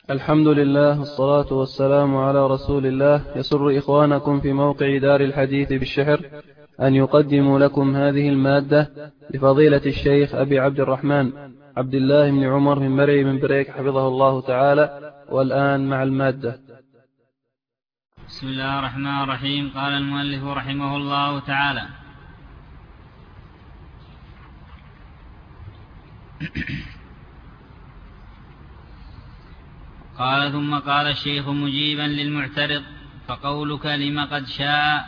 الحمد لله والصلاة والسلام على رسول الله. يسر إخوانكم في موقع دار الحديث بالشحر أن يقدموا لكم هذه المادة لفضيلة الشيخ أبي عبد الرحمن عبد الله بن عمر من مرعي من بريك حفظه الله تعالى. والآن مع المادة. بسم الله الرحمن الرحيم. قال المؤلف رحمه الله تعالى: قال ثم قال الشيخ مجيبا للمعترض: فقولك لم قد شاء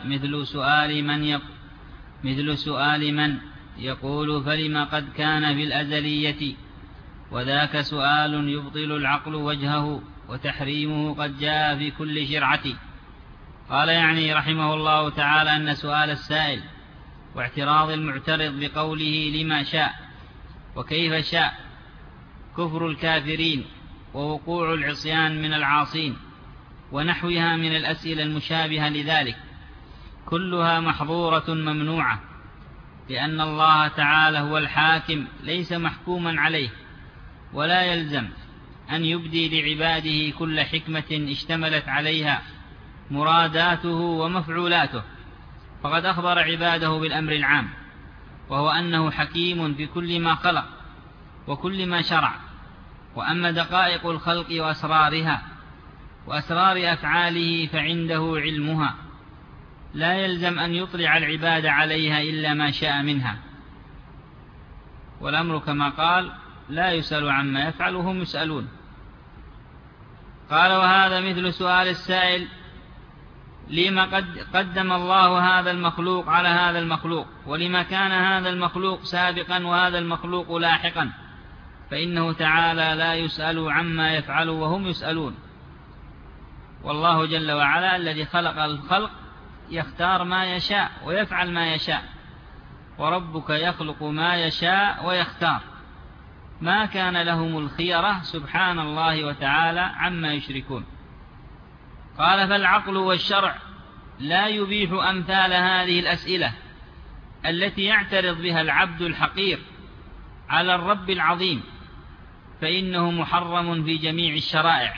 مثل سؤال من يقول فلم قد كان في الأزلية، وذاك سؤال يبطل العقل وجهه، وتحريمه قد جاء في كل شرعة. قال يعني رحمه الله تعالى أن سؤال السائل واعتراض المعترض بقوله لما شاء وكيف شاء كفر الكافرين ووقوع العصيان من العاصين ونحوها من الأسئلة المشابهة لذلك، كلها محظورة ممنوعة، لأن الله تعالى هو الحاكم ليس محكوما عليه، ولا يلزم أن يبدي لعباده كل حكمة اشتملت عليها مراداته ومفعولاته، فقد أخبر عباده بالأمر العام، وهو أنه حكيم في كل ما خلق وكل ما شرع. وأما دقائق الخلق وأسرارها وأسرار أفعاله فعنده علمها، لا يلزم أن يطلع العباد عليها إلا ما شاء منها، والأمر كما قال: لا يسأل عما يفعل وهم يسألون. قال: وهذا مثل سؤال السائل لما قدم الله هذا المخلوق على هذا المخلوق، ولما كان هذا المخلوق سابقا وهذا المخلوق لاحقا، فإنه تعالى لا يسأل عما يفعل وهم يسألون. والله جل وعلا الذي خلق الخلق يختار ما يشاء ويفعل ما يشاء، وربك يخلق ما يشاء ويختار، ما كان لهم الخيرة سبحان الله وتعالى عما يشركون. قال: فالعقل والشرع لا يبيح أمثال هذه الأسئلة التي يعترض بها العبد الحقير على الرب العظيم، فإنه محرم في جميع الشرائع.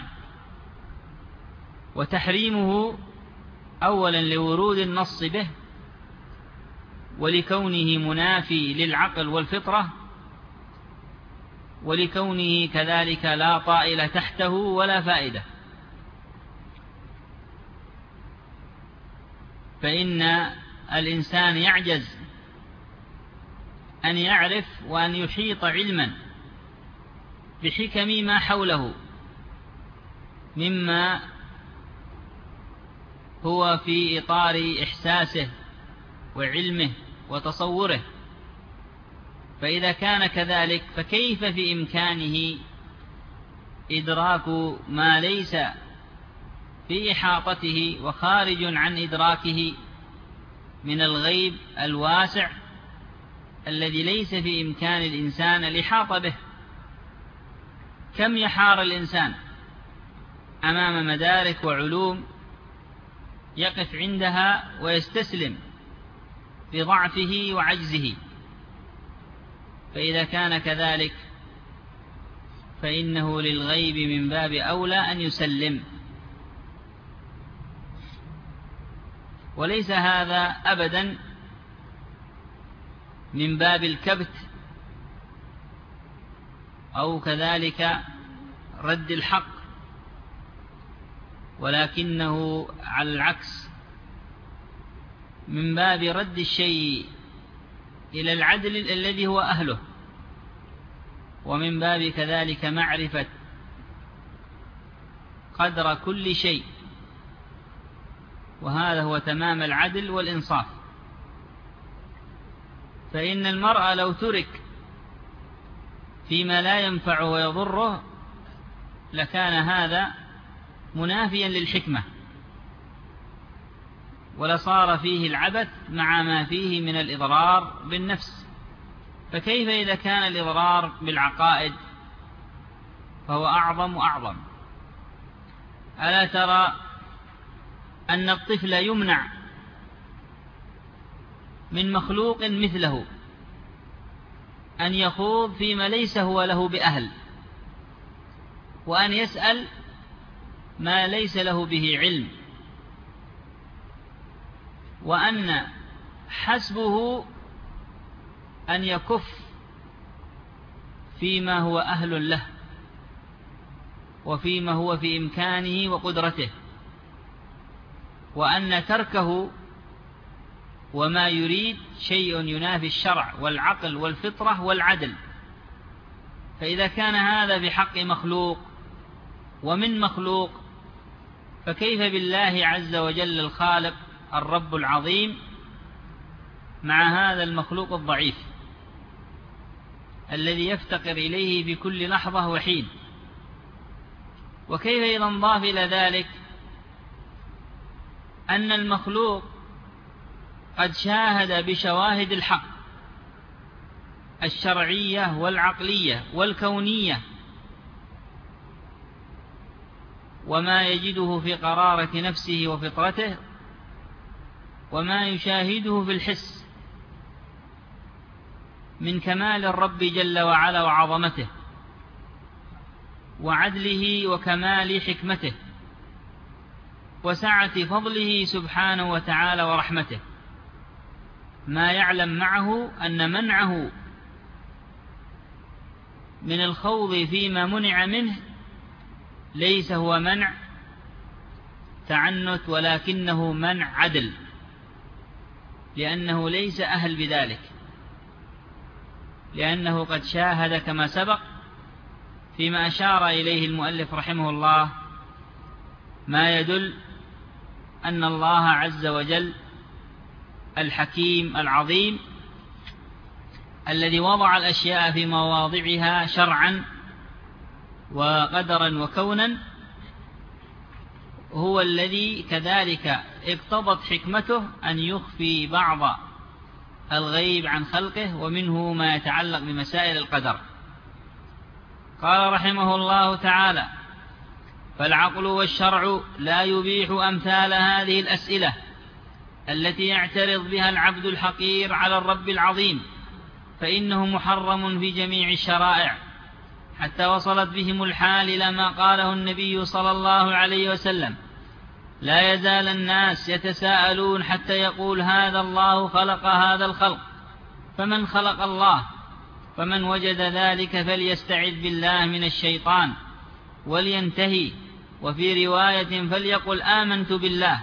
وتحريمه أولا لورود النص به، ولكونه منافي للعقل والفطرة، ولكونه كذلك لا طائل تحته ولا فائدة. فإن الإنسان يعجز أن يعرف وأن يحيط علما بحكم ما حوله مما هو في إطار إحساسه وعلمه وتصوره. فإذا كان كذلك فكيف في إمكانه إدراك ما ليس في إحاطته وخارج عن إدراكه من الغيب الواسع الذي ليس في إمكان الإنسان الإحاطة به؟ كم يحار الإنسان أمام مدارك وعلوم يقف عندها ويستسلم بضعفه وعجزه. فإذا كان كذلك فإنه للغيب من باب أولى أن يسلم. وليس هذا أبدا من باب الكبت أو كذلك رد الحق، ولكنه على العكس من باب رد الشيء إلى العدل الذي هو أهله، ومن باب كذلك معرفة قدر كل شيء، وهذا هو تمام العدل والإنصاف. فإن المرء لو ترك فيما لا ينفعه ويضره لكان هذا منافيا للحكمة، ولصار فيه العبث مع ما فيه من الإضرار بالنفس. فكيف إذا كان الإضرار بالعقائد فهو أعظم وأعظم؟ ألا ترى أن الطفل يمنع من مخلوق مثله أن يخوض فيما ليس هو له بأهل، وأن يسأل ما ليس له به علم، وأن حسبه أن يكف فيما هو أهل له وفيما هو في إمكانه وقدرته، وأن تركه وما يريد شيء ينافي الشرع والعقل والفطرة والعدل. فإذا كان هذا بحق مخلوق ومن مخلوق، فكيف بالله عز وجل الخالق الرب العظيم مع هذا المخلوق الضعيف الذي يفتقر إليه في كل لحظة وحين؟ وكيف إذا انضاف إلى ذلك أن المخلوق قد شاهد بشواهد الحق الشرعية والعقلية والكونية وما يجده في قرارة نفسه وفطرته، وما يشاهده في الحس من كمال الرب جل وعلا وعظمته وعدله وكمال حكمته وسعة فضله سبحانه وتعالى ورحمته، ما يعلم معه أن منعه من الخوض فيما منع منه ليس هو منع تعنت، ولكنه منع عدل، لأنه ليس أهل بذلك، لأنه قد شاهد كما سبق فيما أشار إليه المؤلف رحمه الله ما يدل أن الله عز وجل الحكيم العظيم الذي وضع الأشياء في مواضعها شرعا وقدرا وكونا هو الذي كذلك اقتضت حكمته أن يخفي بعض الغيب عن خلقه، ومنه ما يتعلق بمسائل القدر. قال رحمه الله تعالى: فالعقل والشرع لا يبيح أمثال هذه الأسئلة التي يعترض بها العبد الحقير على الرب العظيم، فإنه محرم في جميع الشرائع، حتى وصلت بهم الحال إلى ما قاله النبي صلى الله عليه وسلم: لا يزال الناس يتساءلون حتى يقول هذا الله خلق هذا الخلق، فمن خلق الله؟ فمن وجد ذلك فليستعذ بالله من الشيطان ولينتهي. وفي رواية فليقل آمنت بالله.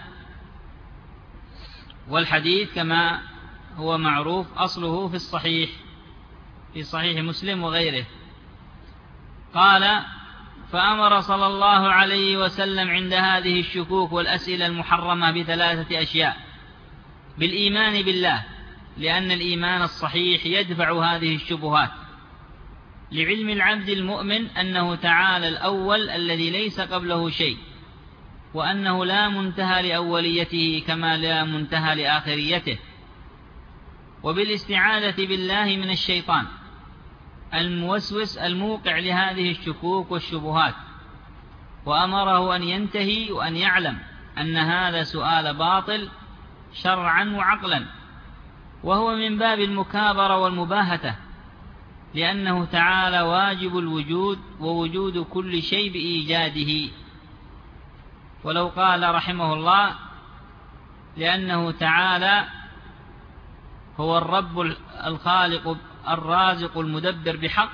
والحديث كما هو معروف أصله في الصحيح، في صحيح مسلم وغيره. قال: فأمر صلى الله عليه وسلم عند هذه الشكوك والأسئلة المحرمة بثلاثة أشياء: بالإيمان بالله، لأن الإيمان الصحيح يدفع هذه الشبهات، لعلم العبد المؤمن أنه تعالى الأول الذي ليس قبله شيء، وأنه لا منتهى لأوليته كما لا منتهى لآخريته. وبالاستعاذة بالله من الشيطان الموسوس الموقع لهذه الشكوك والشبهات، وأمره أن ينتهي وأن يعلم أن هذا سؤال باطل شرعا وعقلا، وهو من باب المكابرة والمباهة، لأنه تعالى واجب الوجود ووجود كل شيء بإيجاده. ولو قال رحمه الله: لأنه تعالى هو الرب الخالق الرازق المدبر بحق،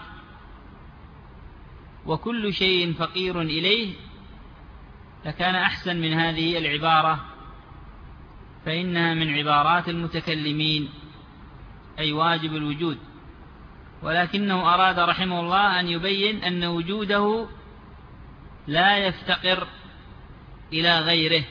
وكل شيء فقير إليه، لكان أحسن من هذه العبارة، فإنها من عبارات المتكلمين، أي واجب الوجود. ولكنه أراد رحمه الله أن يبين أن وجوده لا يفتقر إلى غيره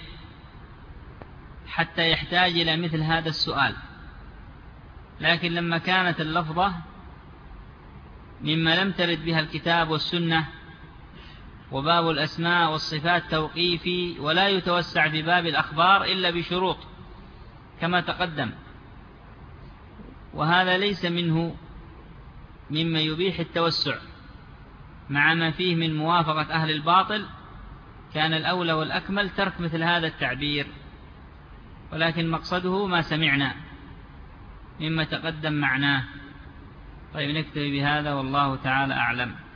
حتى يحتاج إلى مثل هذا السؤال. لكن لما كانت اللفظة مما لم ترد بها الكتاب والسنة، وباب الأسماء والصفات توقيفي، ولا يتوسع في باب الأخبار إلا بشروط كما تقدم، وهذا ليس منه مما يبيح التوسع، مع ما فيه من موافقة أهل الباطل. كان الأولى والأكمل ترك مثل هذا التعبير، ولكن مقصده ما سمعنا مما تقدم معناه. طيب، نكتفي بهذا والله تعالى أعلم.